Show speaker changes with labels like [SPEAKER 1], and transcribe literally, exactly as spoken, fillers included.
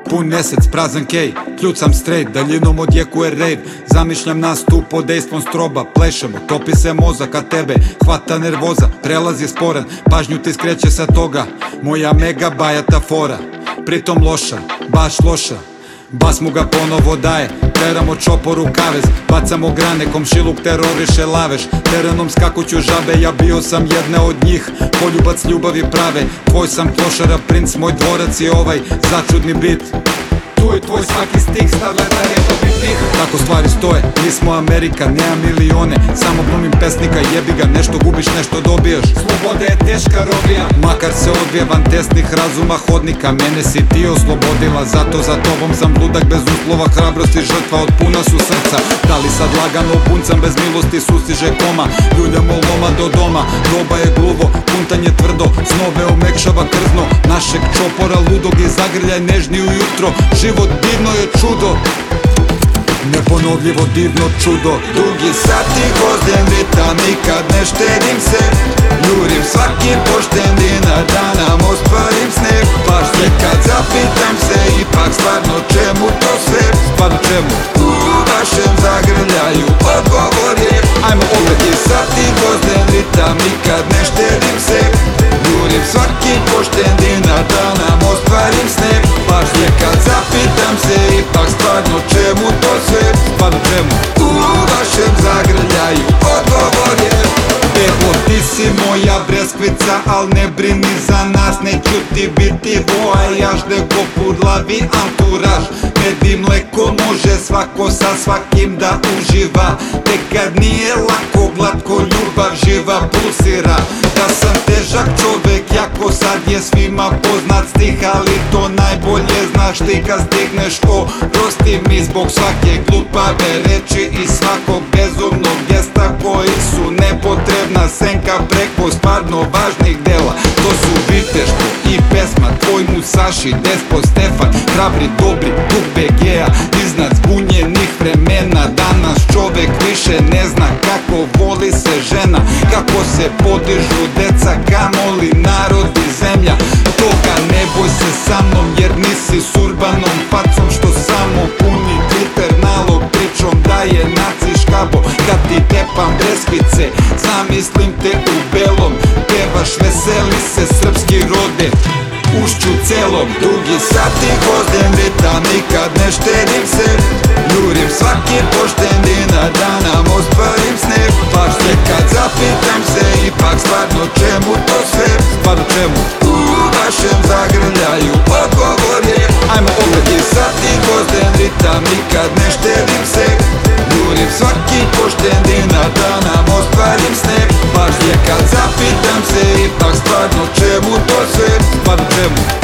[SPEAKER 1] Pun mesec, prazan kej, kljucam straight, daljinom odjekuje raid. Zamišljam nas tu pod dejstvom stroba, plešemo, topi se mozak, a tebe hvata nervoza. Prelaz je sporan, pažnju ti skreće sa toga moja mega bajata fora. Pritom loša, baš loša, bas mu ga ponovo daje. Teramo čopor u kavez, bacamo grane, komšiluk teroriše laveš. Terenom skakuću žabe, ja bio sam jedne od njih, poljubac ljubavi prave. Tvoj sam klošara, princ, moj dvorac je ovaj začudni bit. Tu je tvoj svaki stih, stavlja da repovi tih. Tako stvari stoje, mi smo Amerika, nema milione. Samo glumim pesnika, jebi ga, nešto gubiš, nešto dobijaš. Sloboda je teška robija, makar se odvije van tesnih razuma hodnika. Mene si ti oslobodila, zato za tobom sam ludak bez uslova. Hrabrost i žrtva od puna su srca. Da li sad lagano puncam bez milosti, sustiže koma. Ljuljamo loma do doma, roba je gluvo, puntan je tvrdo, snove omekšava krzno. Našeg čopora ludog i zagrljaj nežni ujutro. Život divno je čudo, neponovljivo divno čudo. Dugi sati, gvozden ritam, nikad ne štedim se. Jurim svaki pošten dinar da nam ostvarim sne. Baš nekad zapitam se, ipak stvarno čemu to sve? Stvarno čemu? U vašem zagrljaju odgovor je ajmo opet. Dugi sati, gvozden ritam, nikad ne štedim se. Jurim svaki pošten dinar da nam ostvarim sne. Baš nekad zapitam se, ipak stvarno čemu to sve? Stvarno čemu? U vašem zagrljaju odgovor je Bebo, ti si moja breskvica, al ne brini za nas. Neću ti biti voajaž, nego purlavi anturaž. Med i mleko može svako sa svakim da uživa. Tek kad nije lako, glatko ljubav živa pulsira. Da sam težak čovek, jako sad je svima poznat stih. Ali to najbolje znaš ti kad stigneš. Oprosti mi zbog svake glupave reči i svakog bezumnog gesta koji su nepotrebna senka preko stvarno važnih dela. To su Viteštvo i pesma, tvoj Musaši, Despo Stefan, hrabri, dobri, duh be ge a. Iznad zbunjenih vremena danas čovek više ne zna kako voli se žena, kako se podižu deca, kamoli narod i zemlja. Toga ne boj se sa mnom jer nisi s urbanom facom što samo puni Twitter nalog pričom da je naci škabo. Kad ti tepam breskvice, zamislim te u belom, pevaš veseli se srpski rode ušću celom. Dugi sati, gvozden ritam, nikad ne štedim se. Jurim svaki pošten dinar da nam ostvarim sne. Baš nekad zapitam se, ipak stvarno čemu to sve? Stvarno čemu? U vašem zagrljaju odgovor je ajmo opet. Dugi sati, gvozden ritam, nikad ne štedim se. Jurim svaki pošten dinar da nam ostvarim sne. Baš nekad zapitam se, ipak stvarno čemu to sve? Stvarno čemu?